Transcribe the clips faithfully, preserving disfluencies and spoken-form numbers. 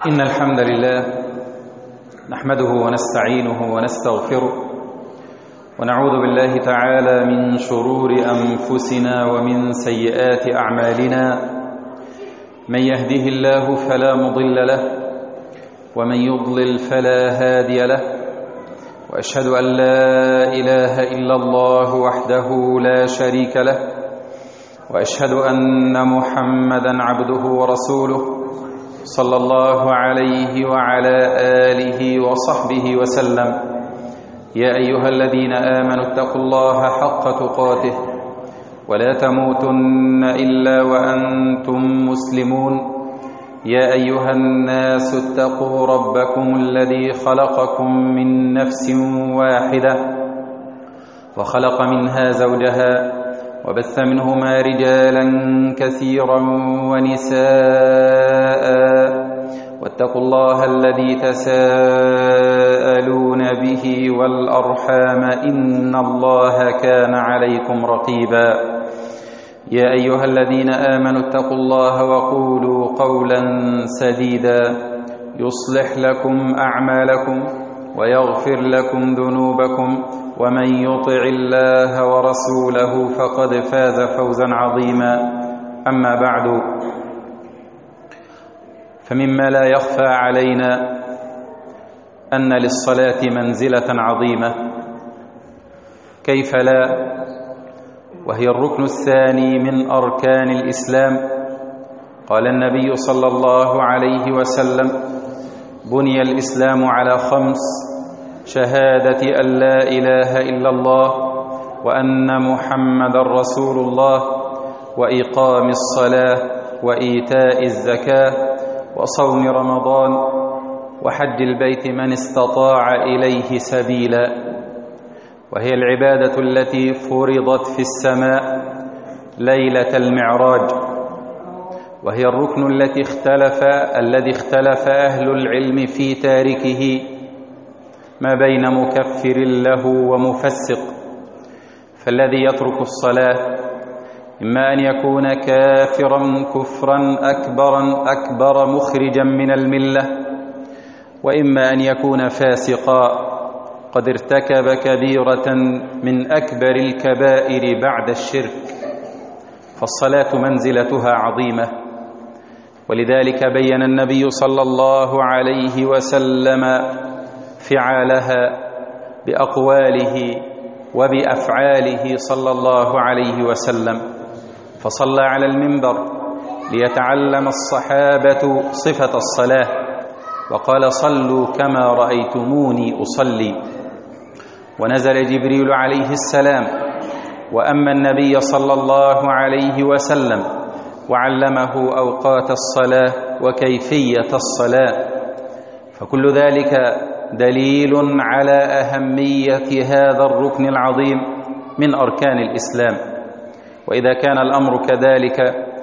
إن الحمد لله نحمده ونستعينه ونستغفره ونعوذ بالله تعالى من شرور أنفسنا ومن سيئات أعمالنا. من يهده الله فلا مضل له ومن يضلل فلا هادي له، وأشهد أن لا إله إلا الله وحده لا شريك له، وأشهد أن محمدا عبده ورسوله صلى الله عليه وعلى آله وصحبه وسلم. يا أيها الذين آمنوا اتقوا الله حق تقاته ولا تموتن إلا وأنتم مسلمون. يا أيها الناس اتقوا ربكم الذي خلقكم من نفس واحدة وخلق منها زوجها وبث منهما رجالا كثيرا ونساء، واتقوا الله الذي تساءلون به والأرحام إن الله كان عليكم رقيبا. يا أيها الذين آمنوا اتقوا الله وقولوا قولا سديدا يصلح لكم أعمالكم ويغفر لكم ذنوبكم، ومن يطع الله ورسوله فقد فاز فوزا عظيما. أما بعد، فمما لا يخفى علينا أن للصلاة منزلة عظيمة، كيف لا، وهي الركن الثاني من أركان الإسلام. قال النبي صلى الله عليه وسلم: بني الإسلام على خمس: شهادة أن لا إله إلا الله وأن محمدا رسول الله، وإقام الصلاة، وإيتاء الزكاة، وصوم رمضان، وحج البيت من استطاع إليه سبيلا. وهي العبادة التي فرضت في السماء ليلة المعراج، وهي الركن التي اختلف الذي اختلف أهل العلم في تاركه ما بين مكفر له ومفسق. فالذي يترك الصلاة إما أن يكون كافرا كفرا أكبرا أكبر مخرجا من الملة، وإما أن يكون فاسقا قد ارتكب كبيرة من أكبر الكبائر بعد الشرك. فالصلاة منزلتها عظيمة، ولذلك بين النبي صلى الله عليه وسلم فعالها بأقواله وبأفعاله صلى الله عليه وسلم. فصلى على المنبر ليتعلم الصحابة صفة الصلاة، وقال: صلوا كما رأيتموني أصلي. ونزل جبريل عليه السلام وأما النبي صلى الله عليه وسلم وعلمه أوقات الصلاة وكيفية الصلاة. فكل ذلك دليل على أهمية هذا الركن العظيم من أركان الإسلام. وإذا كان الأمر كذلك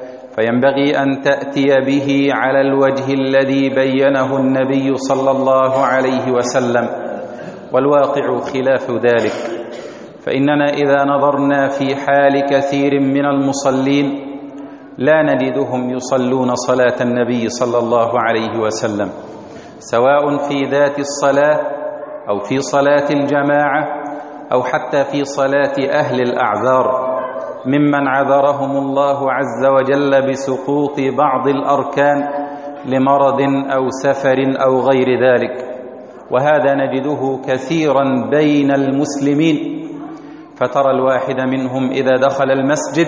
فينبغي أن تأتي به على الوجه الذي بينه النبي صلى الله عليه وسلم، والواقع خلاف ذلك. فإننا إذا نظرنا في حال كثير من المصلين لا نجدهم يصلون صلاة النبي صلى الله عليه وسلم، سواء في ذات الصلاة أو في صلاة الجماعة أو حتى في صلاة أهل الأعذار ممن عذرهم الله عز وجل بسقوط بعض الأركان لمرض أو سفر أو غير ذلك. وهذا نجده كثيرا بين المسلمين، فترى الواحد منهم إذا دخل المسجد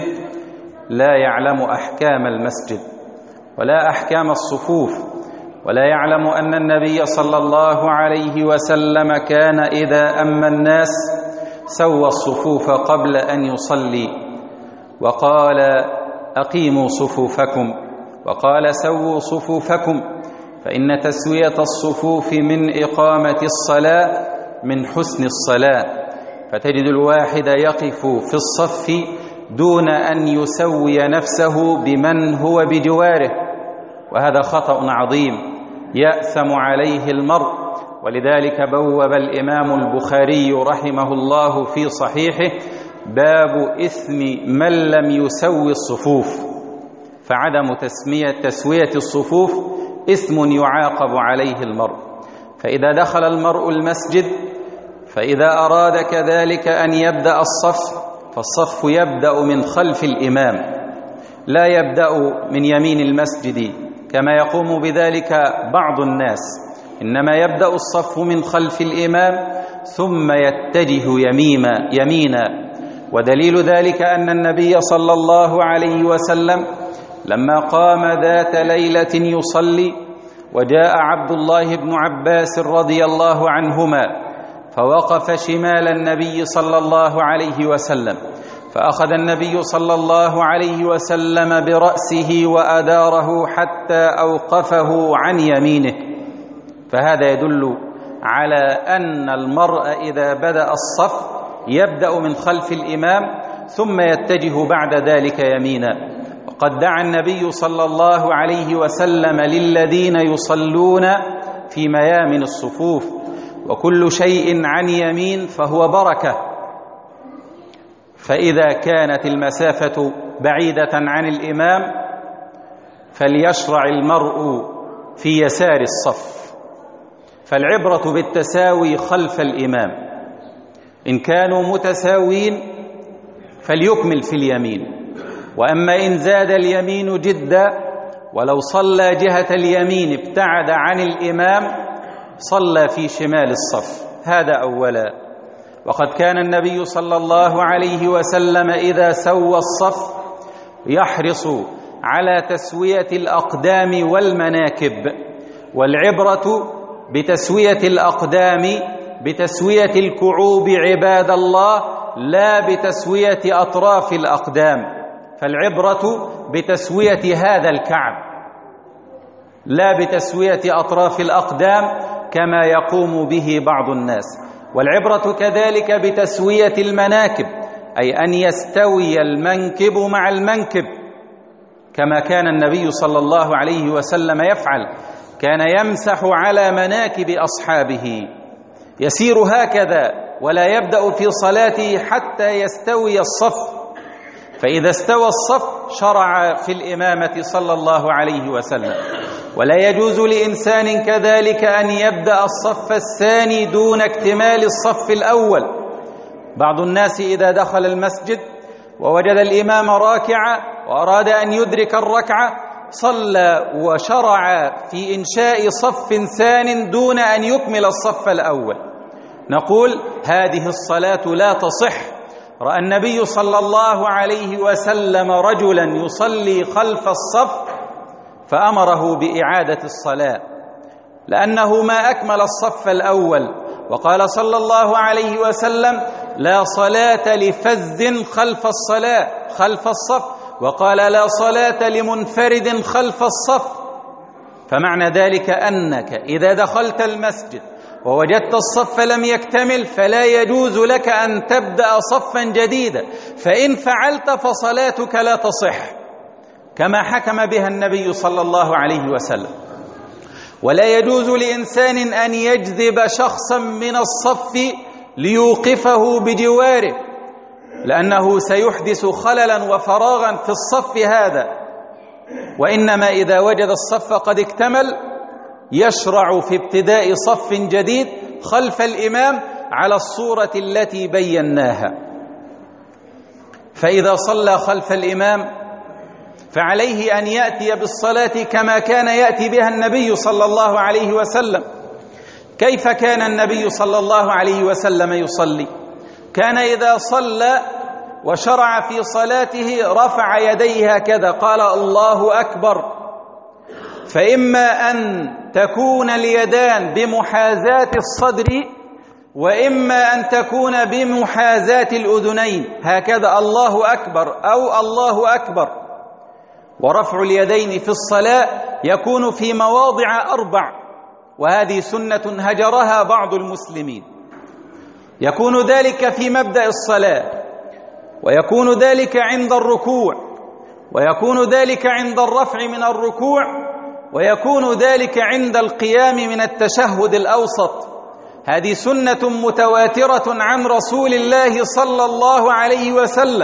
لا يعلم أحكام المسجد ولا أحكام الصفوف، ولا يعلم أن النبي صلى الله عليه وسلم كان إذا أما الناس سوى الصفوف قبل أن يصلي، وقال: أقيموا صفوفكم، وقال: سووا صفوفكم، فإن تسوية الصفوف من إقامة الصلاة من حسن الصلاة. فتجد الواحد يقف في الصف دون أن يسوي نفسه بمن هو بجواره، وهذا خطأ عظيم يأثم عليه المرء. ولذلك بوب الإمام البخاري رحمه الله في صحيحه باب إثم من لم يسوي الصفوف. فعدم تسمية تسوية الصفوف إثم يعاقب عليه المرء. فإذا دخل المرء المسجد، فإذا أراد كذلك أن يبدأ الصف، فالصف يبدأ من خلف الإمام، لا يبدأ من يمين المسجد كما يقوم بذلك بعض الناس، إنما يبدأ الصف من خلف الإمام ثم يتجه يمينا يمينا. ودليل ذلك أن النبي صلى الله عليه وسلم لما قام ذات ليلة يصلي، وجاء عبد الله بن عباس رضي الله عنهما فوقف شمال النبي صلى الله عليه وسلم، فأخذ النبي صلى الله عليه وسلم برأسه وأداره حتى أوقفه عن يمينه. فهذا يدل على أن المرء إذا بدأ الصف يبدأ من خلف الإمام ثم يتجه بعد ذلك يمينا. وقد دعا النبي صلى الله عليه وسلم للذين يصلون في ميامن الصفوف: وكل شيء عن يمين فهو بركة. فإذا كانت المسافة بعيدة عن الإمام فليشرع المرء في يسار الصف، فالعبرة بالتساوي خلف الإمام، إن كانوا متساوين فليكمل في اليمين، وأما إن زاد اليمين جدا ولو صلى جهة اليمين ابتعد عن الإمام صلى في شمال الصف. هذا أولا. وقد كان النبي صلى الله عليه وسلم إذا سوى الصف يحرص على تسوية الأقدام والمناكب، والعبرة بتسوية الأقدام بتسوية الكعوب عباد الله، لا بتسوية أطراف الأقدام، فالعبرة بتسوية هذا الكعب لا بتسوية أطراف الأقدام كما يقوم به بعض الناس. والعبرة كذلك بتسوية المناكب، أي أن يستوي المنكب مع المنكب كما كان النبي صلى الله عليه وسلم يفعل، كان يمسح على مناكب أصحابه، يسير هكذا ولا يبدأ في صلاته حتى يستوي الصف، فإذا استوى الصف شرع في الإمامة صلى الله عليه وسلم. ولا يجوز لإنسان كذلك أن يبدأ الصف الثاني دون اكتمال الصف الأول. بعض الناس إذا دخل المسجد ووجد الإمام راكعا وأراد أن يدرك الركعة صلى وشرع في إنشاء صف ثان دون أن يكمل الصف الأول. نقول هذه الصلاة لا تصح. رأى النبي صلى الله عليه وسلم رجلا يصلي خلف الصف فأمره بإعادة الصلاة لأنه ما أكمل الصف الأول، وقال صلى الله عليه وسلم: لا صلاة لفذ خلف الصلاة خلف الصف، وقال: لا صلاة لمنفرد خلف الصف. فمعنى ذلك أنك إذا دخلت المسجد ووجدت الصف لم يكتمل فلا يجوز لك أن تبدأ صفا جديدا، فإن فعلت فصلاتك لا تصح كما حكم بها النبي صلى الله عليه وسلم. ولا يجوز لإنسان أن يجذب شخصا من الصف ليوقفه بجواره، لأنه سيحدث خللا وفراغا في الصف هذا، وإنما إذا وجد الصف قد اكتمل يشرع في ابتداء صف جديد خلف الإمام على الصورة التي بيناها. فإذا صلى خلف الإمام فعليه أن يأتي بالصلاة كما كان يأتي بها النبي صلى الله عليه وسلم. كيف كان النبي صلى الله عليه وسلم يصلي؟ كان إذا صلى وشرع في صلاته رفع يديه هكذا، قال: الله أكبر. فإما أن تكون اليدان بمحاذاة الصدر، وإما أن تكون بمحاذاة الأذنين، هكذا الله أكبر أو الله أكبر. ورفع اليدين في الصلاة يكون في مواضع أربع، وهذه سنة هجرها بعض المسلمين. يكون ذلك في مبدأ الصلاة، ويكون ذلك عند الركوع، ويكون ذلك عند الرفع من الركوع، ويكون ذلك عند القيام من التشهد الأوسط. هذه سنة متواترة عن رسول الله صلى الله عليه وسلم،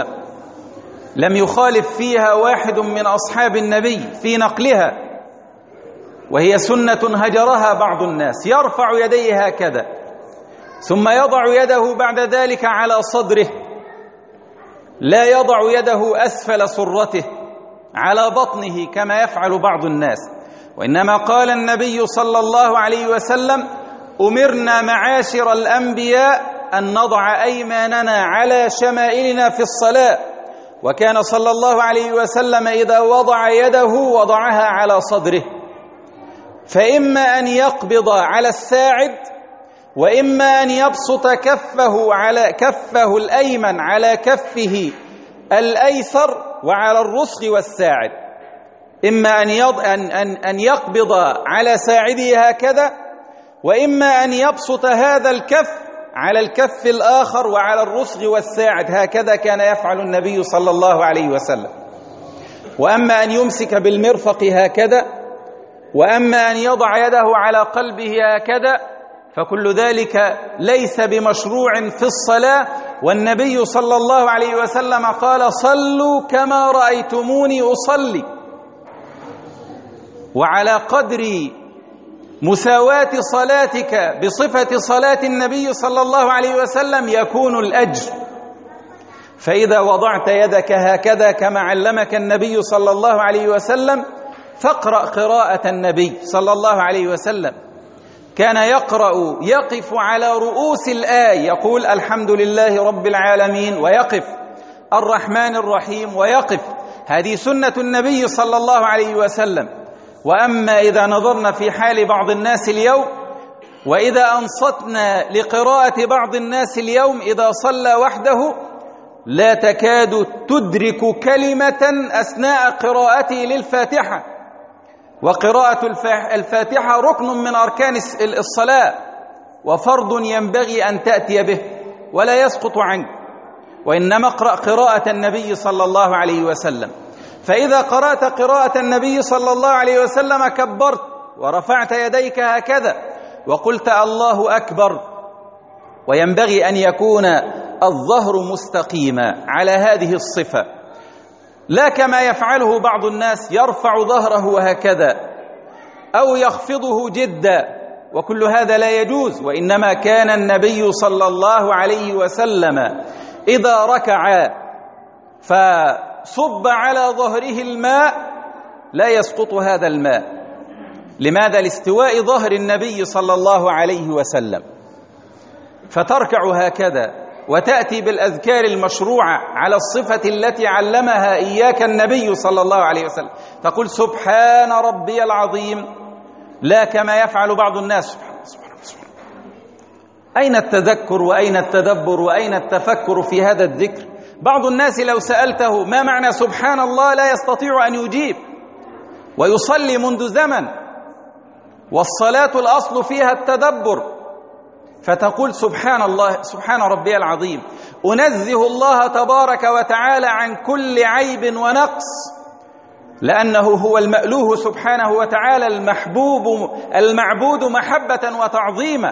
لم يخالف فيها واحد من أصحاب النبي في نقلها. وهي سنة هجرها بعض الناس، يرفع يديه هكذا ثم يضع يده بعد ذلك على صدره، لا يضع يده أسفل سرته على بطنه كما يفعل بعض الناس، وإنما قال النبي صلى الله عليه وسلم: أمرنا معاشر الأنبياء أن نضع أيماننا على شمائلنا في الصلاة، وكان صلى الله عليه وسلم إذا وضع يده وضعها على صدره، فإما أن يقبض على الساعد، وإما أن يبسط كفه على كفه الأيمن على كفه الأيسر وعلى الرسغ والساعد، إما أن أن أن أن يقبض على ساعده هكذا، وإما أن يبسط هذا الكف على الكف الآخر وعلى الرسغ والساعد، هكذا كان يفعل النبي صلى الله عليه وسلم. وأما أن يمسك بالمرفق هكذا، وأما أن يضع يده على قلبه هكذا، فكل ذلك ليس بمشروع في الصلاة. والنبي صلى الله عليه وسلم قال: صلوا كما رأيتموني أصلي. وعلى قدر مساواة صلاتك بصفة صلاة النبي صلى الله عليه وسلم يكون الأجر. فإذا وضعت يدك هكذا كما علمك النبي صلى الله عليه وسلم فاقرأ قراءة النبي صلى الله عليه وسلم، كان يقرأ يقف على رؤوس الآية، يقول: الحمد لله رب العالمين، ويقف الرحمن الرحيم، ويقف. هذه سنة النبي صلى الله عليه وسلم. وأما إذا نظرنا في حال بعض الناس اليوم، وإذا أنصتنا لقراءة بعض الناس اليوم، إذا صلى وحده لا تكاد تدرك كلمة أثناء قراءته للفاتحة، وقراءة الفاتحة ركن من أركان الصلاة وفرض ينبغي أن تأتي به ولا يسقط عنك، وإنما اقرأ قراءة النبي صلى الله عليه وسلم. فإذا قرأت قراءة النبي صلى الله عليه وسلم كبرت ورفعت يديك هكذا وقلت: الله أكبر. وينبغي أن يكون الظهر مستقيما على هذه الصفة، لا كما يفعله بعض الناس، يرفع ظهره هكذا أو يخفضه جدا، وكل هذا لا يجوز. وإنما كان النبي صلى الله عليه وسلم إذا ركع فصب على ظهره الماء لا يسقط هذا الماء. لماذا؟ لاستواء ظهر النبي صلى الله عليه وسلم. فتركع هكذا وتأتي بالأذكار المشروعة على الصفة التي علمها إياك النبي صلى الله عليه وسلم، تقول: سبحان ربي العظيم، لا كما يفعل بعض الناس: سبحان سبحان سبحان. أين التذكر وأين التدبر وأين التفكر في هذا الذكر؟ بعض الناس لو سألته ما معنى سبحان الله لا يستطيع أن يجيب، ويصلي منذ زمن، والصلاة الأصل فيها التدبر، فتقول: سبحان الله، سبحان ربي العظيم، أنزه الله تبارك وتعالى عن كل عيب ونقص، لأنه هو المألوه سبحانه وتعالى، المحبوب المعبود محبة وتعظيما.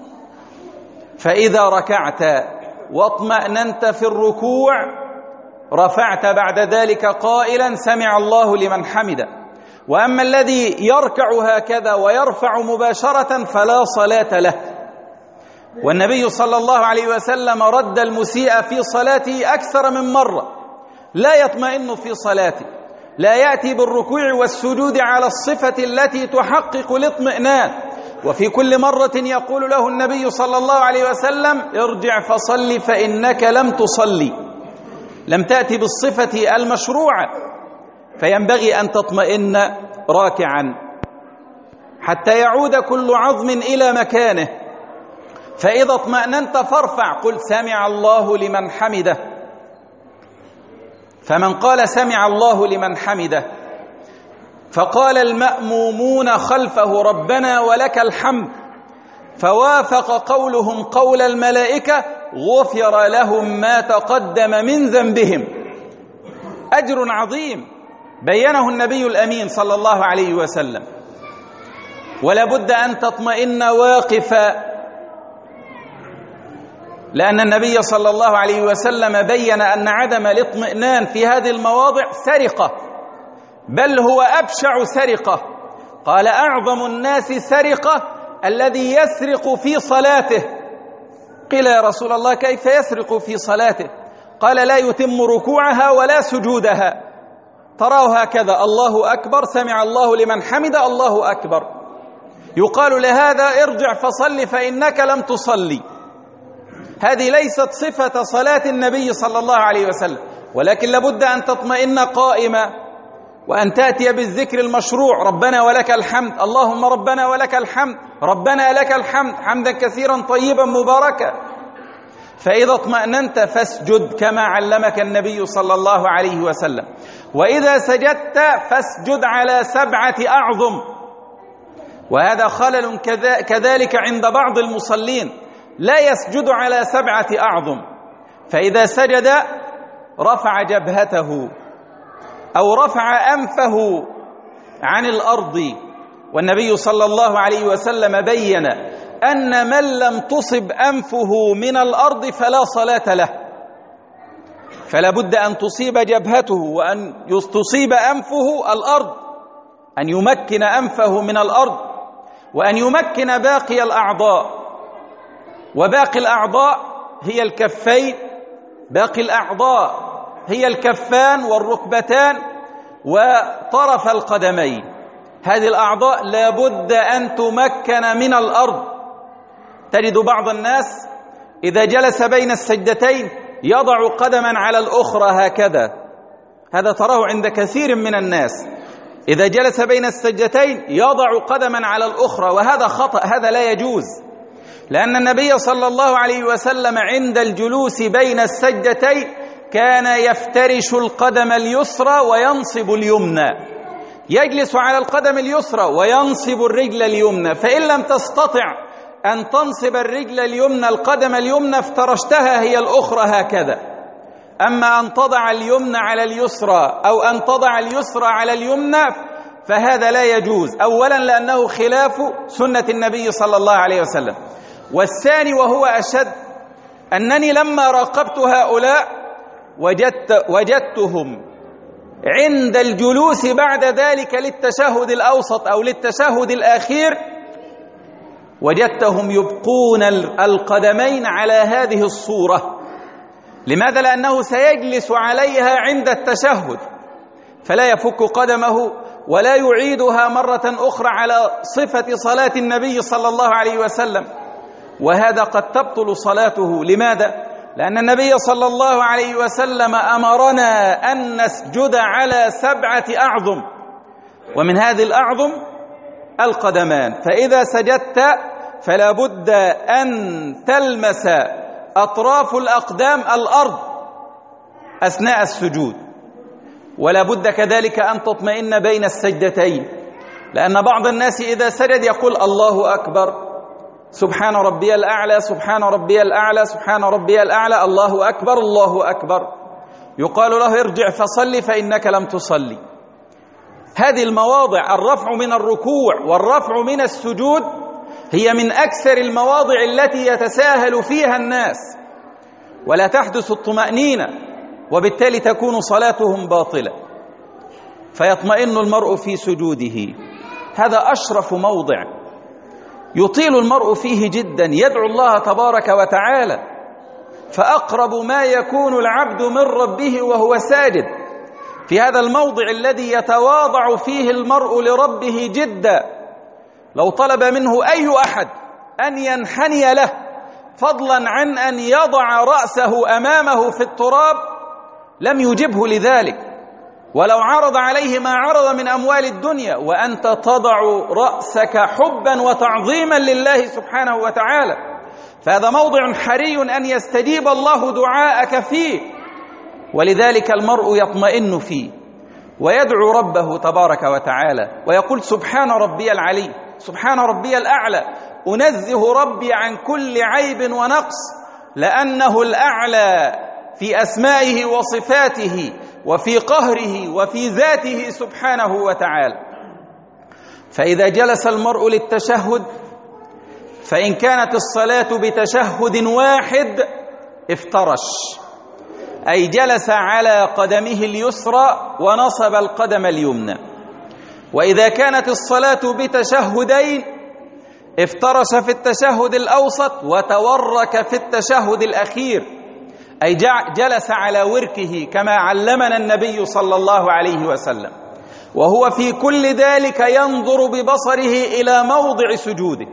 فإذا ركعت واطمأننت في الركوع رفعت بعد ذلك قائلا: سمع الله لمن حمده. وأما الذي يركع هكذا ويرفع مباشرة فلا صلاة له. والنبي صلى الله عليه وسلم رد المسيء في صلاته أكثر من مرة، لا يطمئن في صلاته، لا يأتي بالركوع والسجود على الصفة التي تحقق الاطمئنان. وفي كل مرة يقول له النبي صلى الله عليه وسلم: ارجع فصلي فإنك لم تصلي، لم تأتي بالصفة المشروعة. فينبغي أن تطمئن راكعا حتى يعود كل عظم إلى مكانه. فإذا اطمأننت فارفع، قل: سمع الله لمن حمده. فمن قال سمع الله لمن حمده فقال المأمومون خلفه: ربنا ولك الحمد، فوافق قولهم قول الملائكة: غفر لهم ما تقدم من ذنبهم. أجر عظيم بينه النبي الأمين صلى الله عليه وسلم. ولا بد أن تطمئن واقفا، لأن النبي صلى الله عليه وسلم بين أن عدم الاطمئنان في هذه المواضع سرقة، بل هو أبشع سرقة. قال أعظم الناس سرقة الذي يسرق في صلاته. قيل يا رسول الله كيف يسرق في صلاته؟ قال لا يتم ركوعها ولا سجودها، تراه هكذا الله أكبر سمع الله لمن حمد الله أكبر، يقال لهذا ارجع فصل فإنك لم تصلي. هذه ليست صفة صلاة النبي صلى الله عليه وسلم، ولكن لابد أن تطمئن قائمة وأن تأتي بالذكر المشروع، ربنا ولك الحمد، اللهم ربنا ولك الحمد، ربنا لك الحمد حمدا كثيرا طيبا مباركا. فإذا اطمأننت فاسجد كما علمك النبي صلى الله عليه وسلم، وإذا سجدت فاسجد على سبعة أعظم. وهذا خلل كذلك عند بعض المصلين، لا يسجد على سبعة أعظم، فإذا سجد رفع جبهته أو رفع أنفه عن الأرض، والنبي صلى الله عليه وسلم بين أن من لم تصب أنفه من الأرض فلا صلاة له، فلا بد أن تصيب جبهته وأن تصيب أنفه الأرض، أن يمكن أنفه من الأرض، وأن يمكن باقي الأعضاء، وباقي الأعضاء هي الكفين، باقي الأعضاء هي الكفان والركبتان وطرف القدمين. هذه الأعضاء لا بد أن تمكن من الأرض. تجد بعض الناس إذا جلس بين السجدتين يضع قدما على الأخرى هكذا، هذا تراه عند كثير من الناس، إذا جلس بين السجدتين يضع قدما على الأخرى، وهذا خطأ، هذا لا يجوز، لأن النبي صلى الله عليه وسلم عند الجلوس بين السجدتين كان يفترش القدم اليسرى وينصب اليمنى، يجلس على القدم اليسرى وينصب الرجل اليمنى، فإن لم تستطع أن تنصب الرجل اليمنى القدم اليمنى افترشتها هي الأخرى هكذا. أما أن تضع اليمنى على اليسرى أو أن تضع اليسرى على اليمنى فهذا لا يجوز، أولا لأنه خلاف سنة النبي صلى الله عليه وسلم، والثاني وهو أشد أنني لما راقبت هؤلاء وجدت وجدتهم عند الجلوس بعد ذلك للتشهد الأوسط أو للتشهد الأخير وجدتهم يبقون القدمين على هذه الصورة. لماذا؟ لأنه سيجلس عليها عند التشهد، فلا يفك قدمه ولا يعيدها مرة أخرى على صفة صلاة النبي صلى الله عليه وسلم، وهذا قد تبطل صلاته. لماذا؟ لأن النبي صلى الله عليه وسلم أمرنا أن نسجد على سبعة أعظم، ومن هذه الأعظم القدمان، فإذا سجدت فلا بد أن تلمس أطراف الأقدام الأرض أثناء السجود، ولا بد كذلك أن تطمئن بين السجدتين، لأن بعض الناس إذا سجد يقول الله أكبر، سبحان ربي الأعلى، سبحان ربي الأعلى، سبحان ربي الأعلى، الله أكبر الله أكبر، يقال له ارجع فصلي فإنك لم تصلي. هذه المواضع، الرفع من الركوع والرفع من السجود، هي من أكثر المواضع التي يتساهل فيها الناس ولا تحدث الطمأنينة، وبالتالي تكون صلاتهم باطلة، فيطمئن المرء في سجوده. هذا أشرف موضع يطيل المرء فيه جدا، يدعو الله تبارك وتعالى، فأقرب ما يكون العبد من ربه وهو ساجد، في هذا الموضع الذي يتواضع فيه المرء لربه جدا. لو طلب منه أي أحد أن ينحني له فضلا عن أن يضع رأسه أمامه في التراب لم يجبه لذلك، ولو عرض عليه ما عرض من أموال الدنيا، وأنت تضع رأسك حبا وتعظيما لله سبحانه وتعالى، فهذا موضع حري أن يستجيب الله دعاءك فيه، ولذلك المرء يطمئن فيه ويدعو ربه تبارك وتعالى ويقول سبحان ربي العلي، سبحان ربي الأعلى، أنزه ربي عن كل عيب ونقص، لأنه الأعلى في أسمائه وصفاته وفي قهره وفي ذاته سبحانه وتعالى. فإذا جلس المرء للتشهد، فإن كانت الصلاة بتشهد واحد افترش، أي جلس على قدمه اليسرى ونصب القدم اليمنى. وإذا كانت الصلاة بتشهدين افترش في التشهد الأوسط وتورك في التشهد الأخير، أي جلس على وركه كما علمنا النبي صلى الله عليه وسلم، وهو في كل ذلك ينظر ببصره إلى موضع سجوده،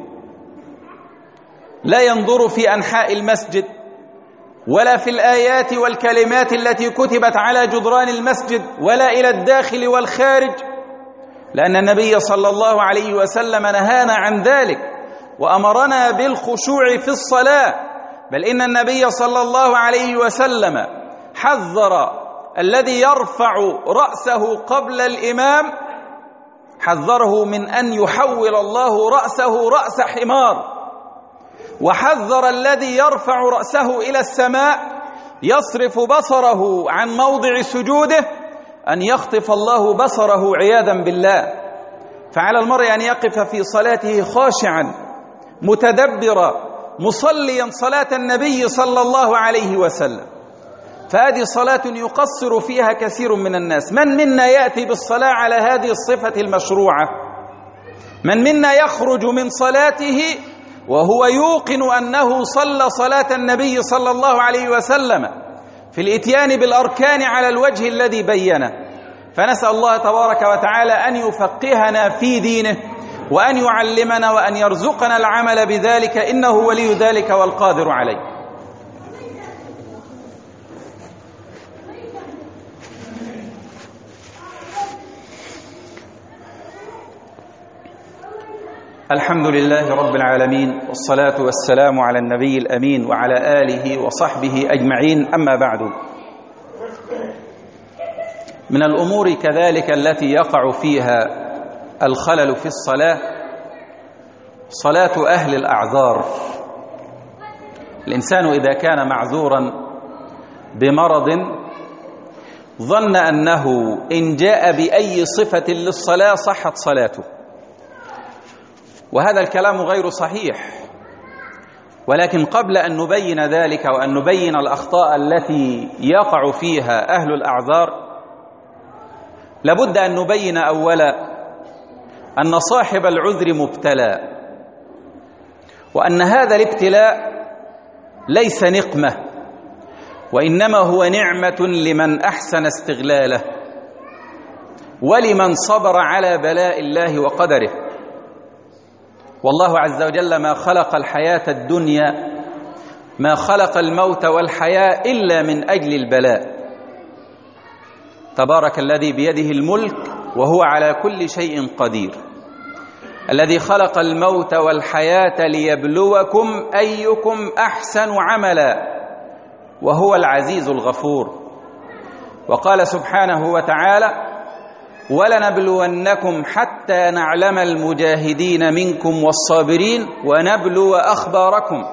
لا ينظر في أنحاء المسجد ولا في الآيات والكلمات التي كتبت على جدران المسجد ولا إلى الداخل والخارج، لأن النبي صلى الله عليه وسلم نهانا عن ذلك وأمرنا بالخشوع في الصلاة. بل إن النبي صلى الله عليه وسلم حذر الذي يرفع رأسه قبل الإمام، حذره من أن يحول الله رأسه رأس حمار، وحذر الذي يرفع رأسه إلى السماء يصرف بصره عن موضع سجوده أن يخطف الله بصره عياذا بالله. فعلى المرء أن يقف في صلاته خاشعا متدبرا مصليا صلاة النبي صلى الله عليه وسلم. فهذه صلاة يقصر فيها كثير من الناس. من منا يأتي بالصلاة على هذه الصفة المشروعة؟ من منا يخرج من صلاته وهو يوقن أنه صلى صلاة النبي صلى الله عليه وسلم في الإتيان بالأركان على الوجه الذي بينه؟ فنسأل الله تبارك وتعالى أن يفقهنا في دينه وأن يعلمنا وأن يرزقنا العمل بذلك، إنه ولي ذلك والقادر عليه. الحمد لله رب العالمين، والصلاة والسلام على النبي الأمين وعلى آله وصحبه أجمعين. أما بعد، من الأمور كذلك التي يقع فيها الخلل في الصلاة صلاة أهل الأعذار. الإنسان إذا كان معذورا بمرض ظن أنه إن جاء بأي صفة للصلاة صحت صلاته، وهذا الكلام غير صحيح. ولكن قبل أن نبين ذلك وأن نبين الأخطاء التي يقع فيها أهل الأعذار، لابد أن نبين أولا أن صاحب العذر مبتلى، وأن هذا الابتلاء ليس نقمة، وإنما هو نعمة لمن أحسن استغلاله ولمن صبر على بلاء الله وقدره. والله عز وجل ما خلق الحياة الدنيا، ما خلق الموت والحياة إلا من أجل البلاء. تبارك الذي بيده الملك وهو على كل شيء قدير، الذي خلق الموت والحياة ليبلوكم أيكم أحسن عملا، وهو العزيز الغفور. وقال سبحانه وتعالى: ولنبلونكم حتى نعلم المجاهدين منكم والصابرين ونبلو أخباركم.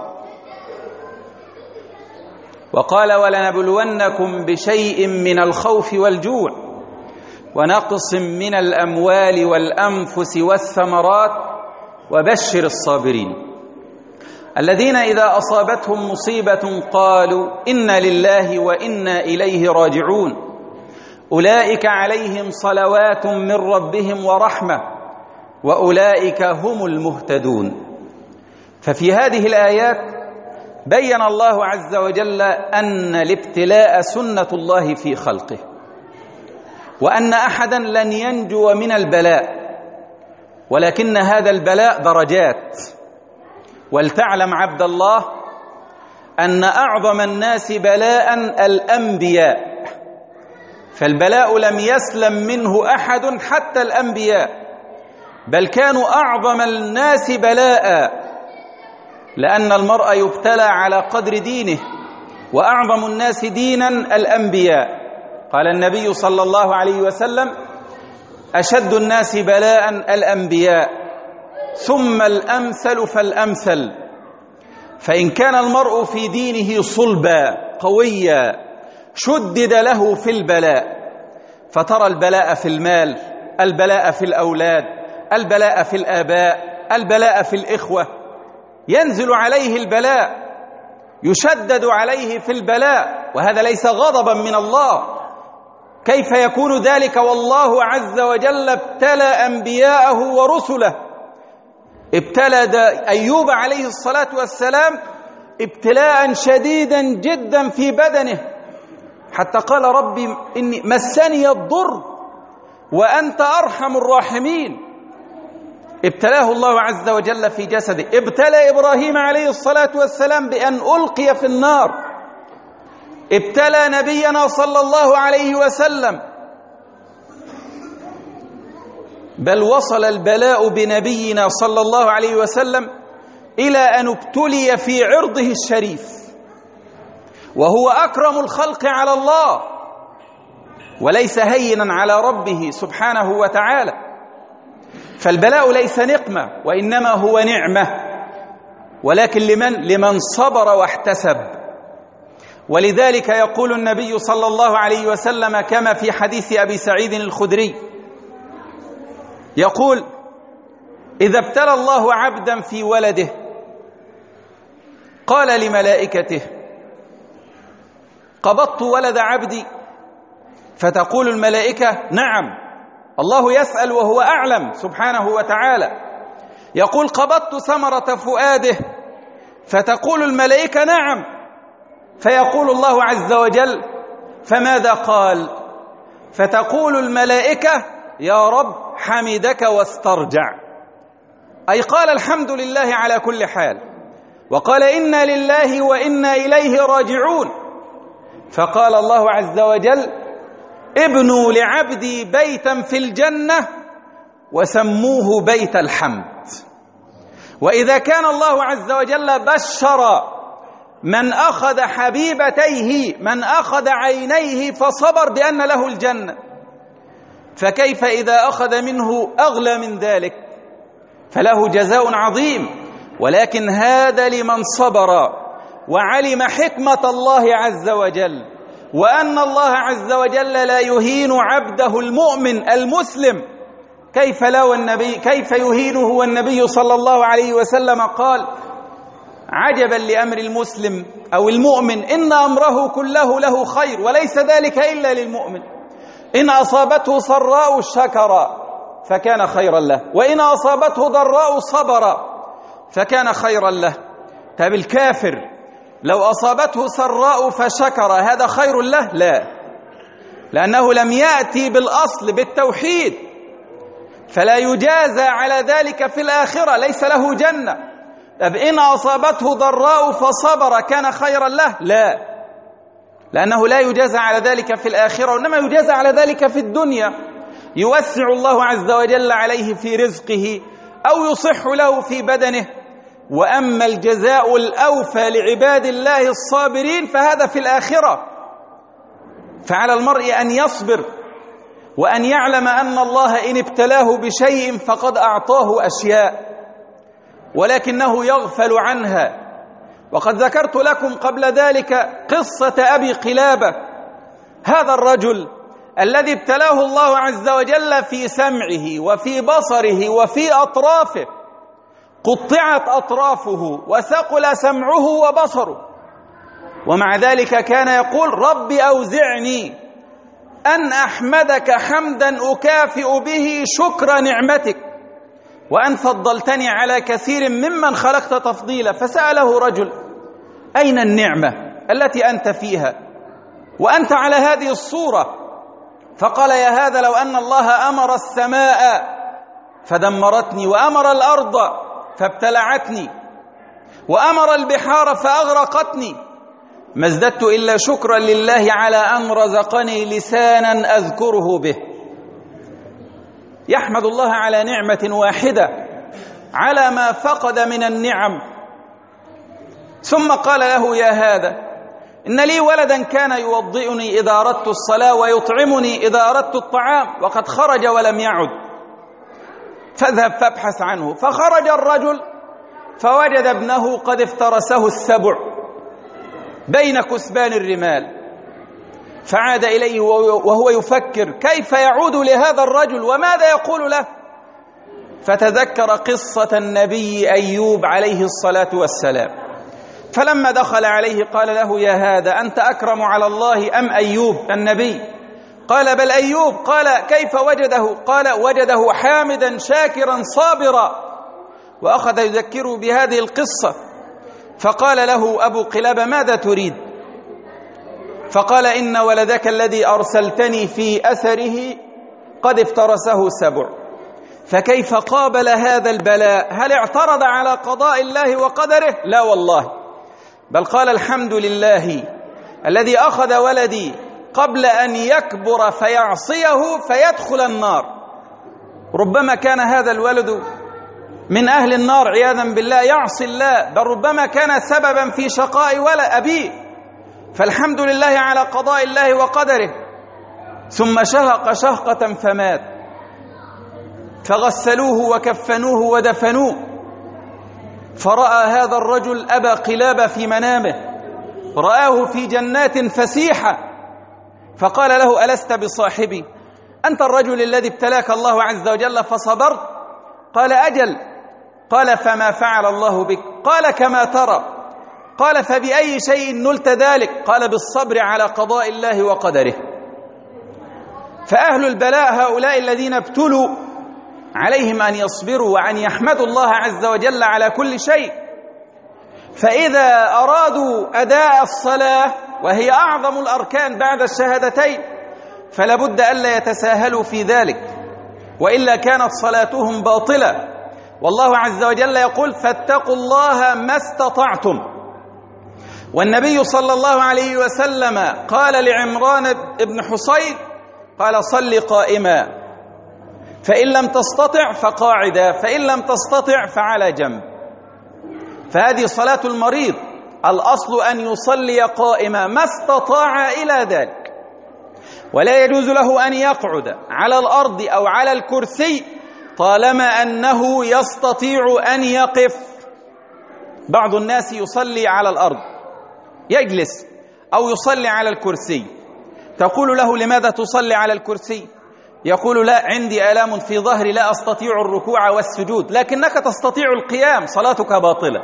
وقال: ولنبلونكم بشيء من الخوف والجوع ونقص من الأموال والأنفس والثمرات وبشر الصابرين الذين إذا أصابتهم مصيبة قالوا إنا لله وإنا إليه راجعون أولئك عليهم صلوات من ربهم ورحمة وأولئك هم المهتدون. ففي هذه الآيات بين الله عز وجل أن الابتلاء سنة الله في خلقه، وأن أحدا لن ينجو من البلاء، ولكن هذا البلاء درجات. ولتعلم عبد الله أن أعظم الناس بلاء الأنبياء، فالبلاء لم يسلم منه أحد حتى الأنبياء، بل كانوا أعظم الناس بلاء، لأن المرء يبتلى على قدر دينه، وأعظم الناس دينا الأنبياء. قال النبي صلى الله عليه وسلم: أشد الناس بلاء الأنبياء ثم الأمثل فالأمثل. فإن كان المرء في دينه صلبا قويا شدد له في البلاء، فترى البلاء في المال، البلاء في الأولاد، البلاء في الآباء، البلاء في الإخوة، ينزل عليه البلاء، يشدد عليه في البلاء، وهذا ليس غضبا من الله كيف يكون ذلك والله عز وجل ابتلى أنبياءه ورسله؟ ابتلى أيوب عليه الصلاة والسلام ابتلاء شديدا جدا في بدنه، حتى قال ربي إني مسني الضر وأنت أرحم الراحمين. ابتلاه الله عز وجل في جسده. ابتلى إبراهيم عليه الصلاة والسلام بأن ألقي في النار. ابتلى نبينا صلى الله عليه وسلم، بل وصل البلاء بنبينا صلى الله عليه وسلم إلى أن ابتلي في عرضه الشريف، وهو أكرم الخلق على الله وليس هينا على ربه سبحانه وتعالى. فالبلاء ليس نقمة وإنما هو نعمة، ولكن لمن؟ لمن صبر واحتسب. ولذلك يقول النبي صلى الله عليه وسلم كما في حديث أبي سعيد الخدري، يقول: إذا ابتلى الله عبدا في ولده قال لملائكته: قبضت ولد عبدي؟ فتقول الملائكة: نعم. الله يسأل وهو أعلم سبحانه وتعالى. يقول: قبضت ثمرة فؤاده؟ فتقول الملائكة: نعم. فيقول الله عز وجل: فماذا قال؟ فتقول الملائكة: يا رب حمدك واسترجع، أي قال الحمد لله على كل حال، وقال إنا لله وإنا إليه راجعون. فقال الله عز وجل: ابنوا لعبدي بيتا في الجنة وسموه بيت الحمد. وإذا كان الله عز وجل بشر من أخذ حبيبتيه، من أخذ عينيه فصبر بأن له الجنة، فكيف إذا أخذ منه أغلى من ذلك؟ فله جزاء عظيم. ولكن هذا لمن صبر وعلم حكمة الله عز وجل، وأن الله عز وجل لا يهين عبده المؤمن المسلم. كيف لا والنبي كيف يهينه والنبي صلى الله عليه وسلم قال: عجبا لأمر المسلم أو المؤمن، إن أمره كله له خير وليس ذلك إلا للمؤمن. إن أصابته سراء شكر فكان خيرا له، وإن أصابته ضراء صبر فكان خيرا له. طيب الكافر لو أصابته سراء فشكر هذا خير له؟ لا، لأنه لم يأتي بالأصل بالتوحيد، فلا يجازى على ذلك في الآخرة، ليس له جنة. طب إن أصابته ضراء فصبر كان خيرا له؟ لا، لأنه لا يجازى على ذلك في الآخرة، وإنما يجازى على ذلك في الدنيا. يوسع الله عز وجل عليه في رزقه أو يصح له في بدنه. وأما الجزاء الأوفى لعباد الله الصابرين فهذا في الآخرة. فعلى المرء أن يصبر وأن يعلم أن الله إن ابتلاه بشيء فقد أعطاه أشياء ولكنه يغفل عنها. وقد ذكرت لكم قبل ذلك قصة أبي قلابة، هذا الرجل الذي ابتلاه الله عز وجل في سمعه وفي بصره وفي أطرافه، قطعت أطرافه وثقل سمعه وبصره، ومع ذلك كان يقول: رب أوزعني أن أحمدك حمدا أكافئ به شكر نعمتك وأن فضلتني على كثير ممن خلقت تفضيلا. فسأله رجل: أين النعمة التي أنت فيها وأنت على هذه الصورة؟ فقال: يا هذا لو أن الله أمر السماء فدمرتني، وأمر الأرض فابتلعتني، وأمر البحار فأغرقتني، ما ازددت إلا شكرا لله على أن رزقني لسانا أذكره به. يحمد الله على نعمة واحدة على ما فقد من النعم. ثم قال له: يا هذا إن لي ولدا كان يوضئني إذا أردت الصلاة ويطعمني إذا أردت الطعام، وقد خرج ولم يعد، فاذهب فابحث عنه. فخرج الرجل فوجد ابنه قد افترسه السبع بين كثبان الرمال، فعاد إليه وهو يفكر كيف يعود لهذا الرجل وماذا يقول له، فتذكر قصة النبي أيوب عليه الصلاة والسلام. فلما دخل عليه قال له: يا هذا أنت أكرم على الله أم أيوب النبي؟ قال بل أيوب. قال كيف وجده؟ قال وجده حامدا شاكرا صابرا، وأخذ يذكره بهذه القصة. فقال له أبو قلابة ماذا تريد؟ فقال إن ولدك الذي أرسلتني في أثره قد افترسه سبع، فكيف قابل هذا البلاء؟ هل اعترض على قضاء الله وقدره؟ لا والله، بل قال الحمد لله الذي أخذ ولدي قبل أن يكبر فيعصيه فيدخل النار. ربما كان هذا الولد من أهل النار عياذا بالله، يعصي الله، بل ربما كان سببا في شقاء ولا أبيه، فالحمد لله على قضاء الله وقدره. ثم شهق شهقة فمات، فغسلوه وكفنوه ودفنوه. فرأى هذا الرجل أبا قلابة في منامه، رآه في جنات فسيحة، فقال له ألست بصاحبي؟ أنت الرجل الذي ابتلاك الله عز وجل فصبرت؟ قال أجل. قال فما فعل الله بك؟ قال كما ترى. قال فبأي شيء نلت ذلك؟ قال بالصبر على قضاء الله وقدره. فأهل البلاء هؤلاء الذين ابتلوا عليهم أن يصبروا وأن يحمدوا الله عز وجل على كل شيء. فإذا أرادوا أداء الصلاة وهي أعظم الأركان بعد الشهادتين فلا بد ألا يتساهلوا في ذلك، وإلا كانت صلاتهم باطلة. والله عز وجل يقول فاتقوا الله ما استطعتم. والنبي صلى الله عليه وسلم قال لعمران بن حصين قال صل قائما، فإن لم تستطع فقاعدا، فإن لم تستطع فعلى جنب. فهذه صلاة المريض، الأصل أن يصلي قائما ما استطاع إلى ذلك، ولا يجوز له أن يقعد على الأرض أو على الكرسي طالما أنه يستطيع أن يقف. بعض الناس يصلي على الأرض يجلس أو يصلي على الكرسي، تقول له لماذا تصلي على الكرسي؟ يقول لا عندي آلام في ظهري لا أستطيع الركوع والسجود. لكنك تستطيع القيام، صلاتك باطلة،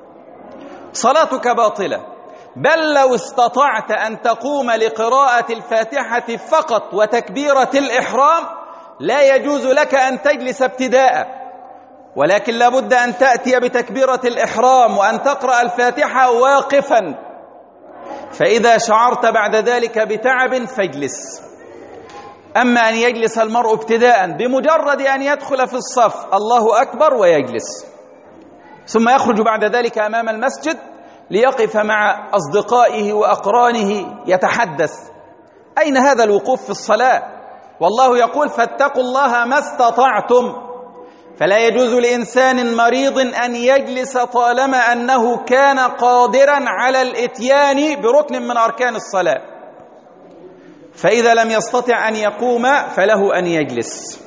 صلاتك باطلة. بل لو استطعت أن تقوم لقراءة الفاتحة فقط وتكبيرة الإحرام لا يجوز لك أن تجلس ابتداء، ولكن لابد أن تأتي بتكبيرة الإحرام وأن تقرأ الفاتحة واقفا. فإذا شعرت بعد ذلك بتعب فاجلس. أما أن يجلس المرء ابتداء بمجرد أن يدخل في الصف الله أكبر ويجلس، ثم يخرج بعد ذلك أمام المسجد ليقف مع أصدقائه وأقرانه يتحدث، أين هذا الوقوف في الصلاة؟ والله يقول فاتقوا الله ما استطعتم. فلا يجوز لإنسان مريض أن يجلس طالما أنه كان قادرا على الإتيان بركن من أركان الصلاة. فإذا لم يستطع أن يقوم فله أن يجلس.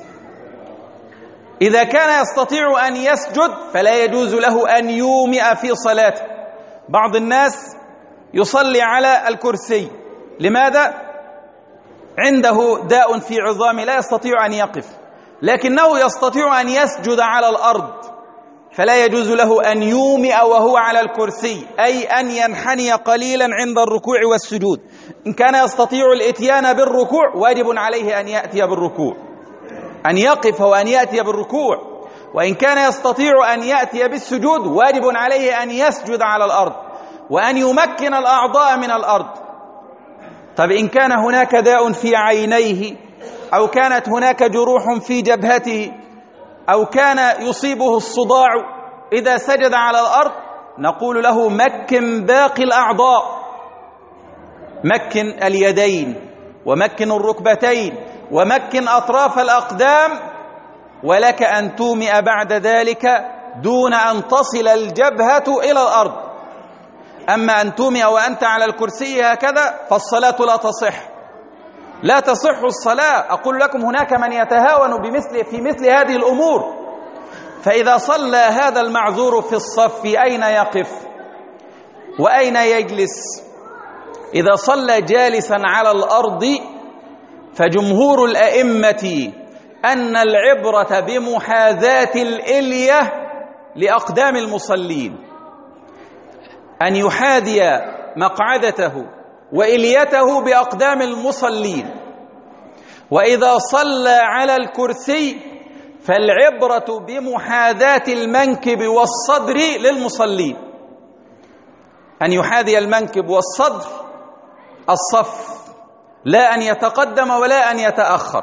إذا كان يستطيع أن يسجد فلا يجوز له أن يومئ في صلاته. بعض الناس يصلي على الكرسي، لماذا؟ عنده داء في عظامه لا يستطيع أن يقف، لكنه يستطيع أن يسجد على الأرض، فلا يجوز له أن يومئ وهو على الكرسي، أي أن ينحني قليلا عند الركوع والسجود. إن كان يستطيع الإتيان بالركوع واجب عليه أن يأتي بالركوع، أن يقف وأن يأتي بالركوع. وإن كان يستطيع أن يأتي بالسجود واجب عليه أن يسجد على الأرض وأن يمكن الأعضاء من الأرض. طب إن كان هناك داء في عينيه أو كانت هناك جروح في جبهته أو كان يصيبه الصداع، إذا سجد على الأرض نقول له مكن باقي الأعضاء، مكن اليدين ومكن الركبتين ومكن أطراف الأقدام، ولك أن تومئ بعد ذلك دون أن تصل الجبهة إلى الأرض. أما أن تومئ وأنت على الكرسي هكذا فالصلاة لا تصح، لا تصح الصلاة. أقول لكم هناك من يتهاون بمثل في مثل هذه الأمور. فإذا صلى هذا المعذور في الصف أين يقف وأين يجلس؟ إذا صلى جالسا على الأرض فجمهور الأئمة أن العبرة بمحاذاة الإلية لأقدام المصلين، أن يحاذي مقعدته وإليته بأقدام المصلين. وإذا صلى على الكرسي فالعبرة بمحاذاة المنكب والصدر للمصلين، أن يحاذي المنكب والصدر الصف، لا أن يتقدم ولا أن يتأخر.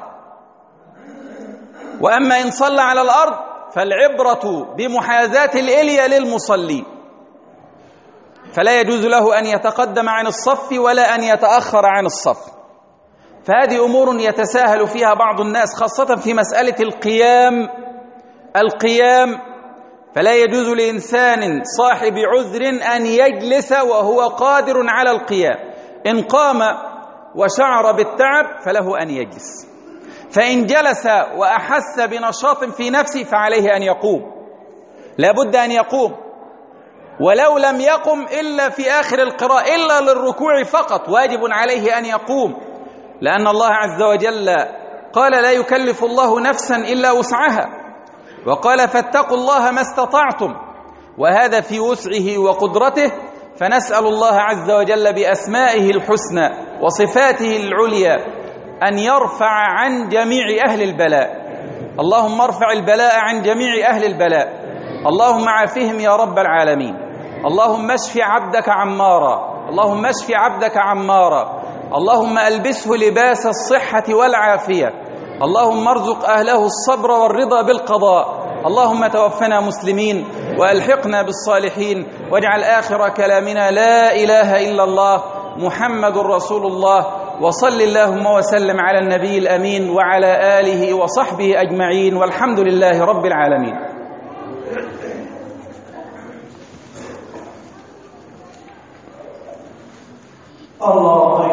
وأما إن صلى على الأرض فالعبرة بمحاذاة الإلية للمصلين، فلا يجوز له أن يتقدم عن الصف ولا أن يتأخر عن الصف. فهذه أمور يتساهل فيها بعض الناس، خاصة في مسألة القيام. القيام فلا يجوز لإنسان صاحب عذر أن يجلس وهو قادر على القيام. إن قام وشعر بالتعب فله أن يجلس، فإن جلس وأحس بنشاط في نفسه فعليه أن يقوم، لا بد أن يقوم، ولو لم يقم إلا في آخر القراءة إلا للركوع فقط واجب عليه أن يقوم، لأن الله عز وجل قال لا يكلف الله نفسا إلا وسعها، وقال فاتقوا الله ما استطعتم، وهذا في وسعه وقدرته. فنسأل الله عز وجل بأسمائه الحسنى وصفاته العليا أن يرفع عن جميع أهل البلاء. اللهم ارفع البلاء عن جميع أهل البلاء، اللهم عافهم يا رب العالمين. اللهم اشف عبدك عمارا، اللهم اشف عبدك عمارا، اللهم ألبسه لباس الصحة والعافية، اللهم ارزق أهله الصبر والرضا بالقضاء. اللهم توفنا مسلمين وألحقنا بالصالحين، واجعل آخر كلامنا لا إله إلا الله محمد رسول الله. وصل اللهم وسلم على النبي الأمين وعلى آله وصحبه أجمعين، والحمد لله رب العالمين. الله